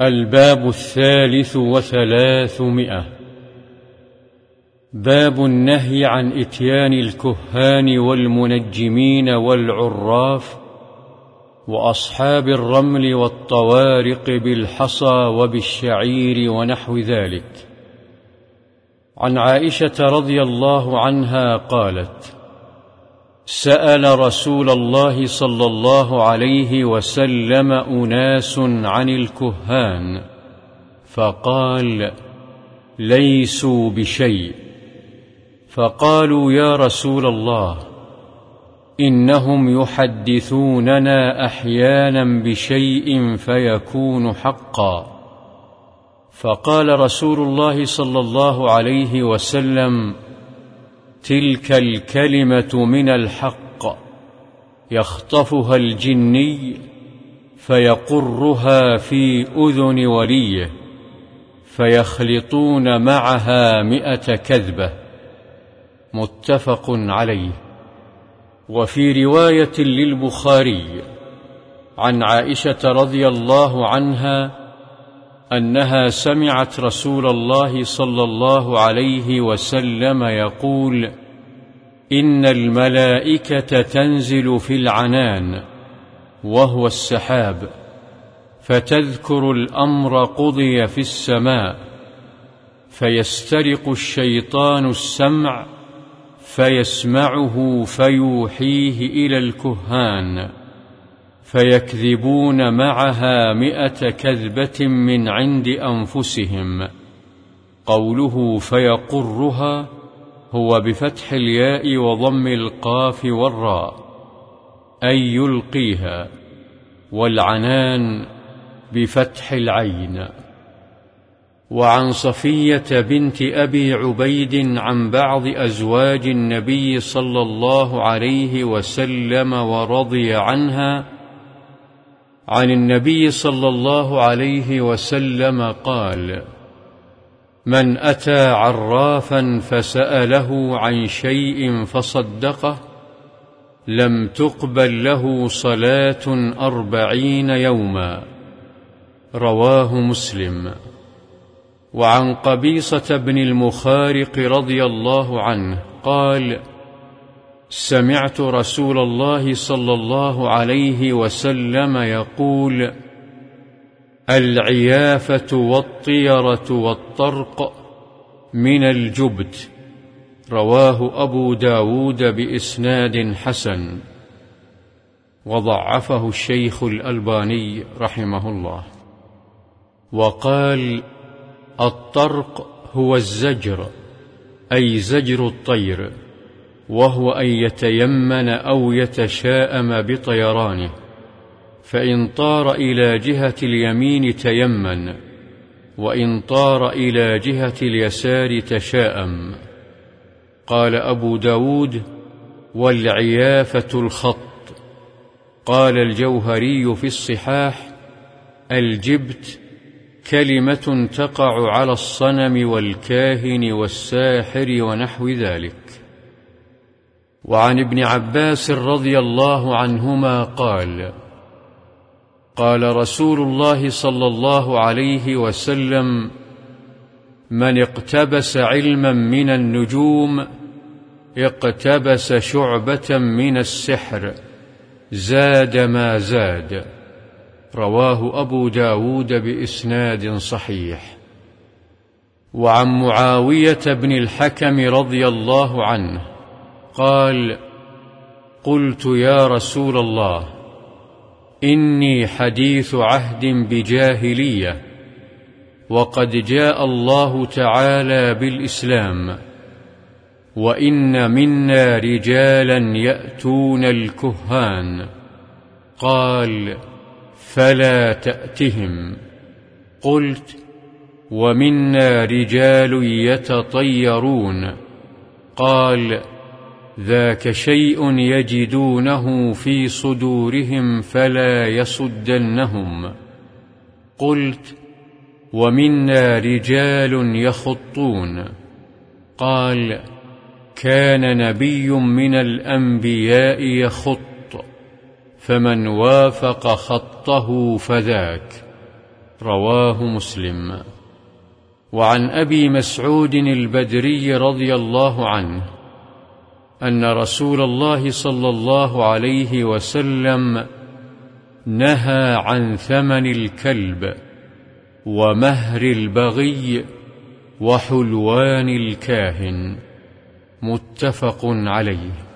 الباب 330. باب النهي عن إتيان الكهان والمنجمين والعراف وأصحاب الرمل والطوارق بالحصى وبالشعير ونحو ذلك. عن عائشة رضي الله عنها قالت: سأل رسول الله صلى الله عليه وسلم أناس عن الكهان فقال: ليسوا بشيء. فقالوا: يا رسول الله، إنهم يحدثوننا أحيانا بشيء فيكون حقا. فقال رسول الله صلى الله عليه وسلم: تلك الكلمة من الحق يخطفها الجني فيقرها في أذن وليه فيخلطون معها 100 كذبة. متفق عليه. وفي رواية للبخاري عن عائشة رضي الله عنها أنها سمعت رسول الله صلى الله عليه وسلم يقول: إن الملائكة تنزل في العنان وهو السحاب فتذكر الأمر قضي في السماء، فيسترق الشيطان السمع فيسمعه فيوحيه إلى الكهان فيكذبون معها 100 كذبة من عند أنفسهم. قوله فيقرها هو بفتح الياء وضم القاف والراء، أي يلقيها، والعنان بفتح العين. وعن صفية بنت أبي عبيد عن بعض أزواج النبي صلى الله عليه وسلم ورضي عنها عن النبي صلى الله عليه وسلم قال: من أتى عرافا فسأله عن شيء فصدقه لم تقبل له صلاة 40 يوما. رواه مسلم. وعن قبيصة بن المخارق رضي الله عنه قال: سمعت رسول الله صلى الله عليه وسلم يقول: العيافة والطيرة والطرق من الجبت. رواه أبو داود بإسناد حسن، وضعفه الشيخ الألباني رحمه الله. وقال: الطرق هو الزجر، أي زجر الطير، وهو أن يتيمن أو يتشاءم بطيرانه، فإن طار إلى جهة اليمين تيمن، وإن طار إلى جهة اليسار تشاءم. قال أبو داود: والعيافة الخط. قال الجوهري في الصحاح: الجبت كلمة تقع على الصنم والكاهن والساحر ونحو ذلك. وعن ابن عباس رضي الله عنهما قال: قال رسول الله صلى الله عليه وسلم: من اقتبس علما من النجوم اقتبس شعبة من السحر زاد ما زاد. رواه أبو داود بإسناد صحيح. وعن معاوية بن الحكم رضي الله عنه قال: قلت يا رسول الله، إني حديث عهد بجاهلية، وقد جاء الله تعالى بالإسلام، وإن منا رجالا يأتون الكهان. قال: فلا تأتهم. قلت: ومنا رجال يتطيرون. قال: ذاك شيء يجدونه في صدورهم فلا يصدنهم. قلت: ومنا رجال يخطون. قال: كان نبي من الأنبياء يخط، فمن وافق خطه فذاك. رواه مسلم. وعن أبي مسعود البدري رضي الله عنه أن رسول الله صلى الله عليه وسلم نهى عن ثمن الكلب ومهر البغي وحلوان الكاهن. متفق عليه.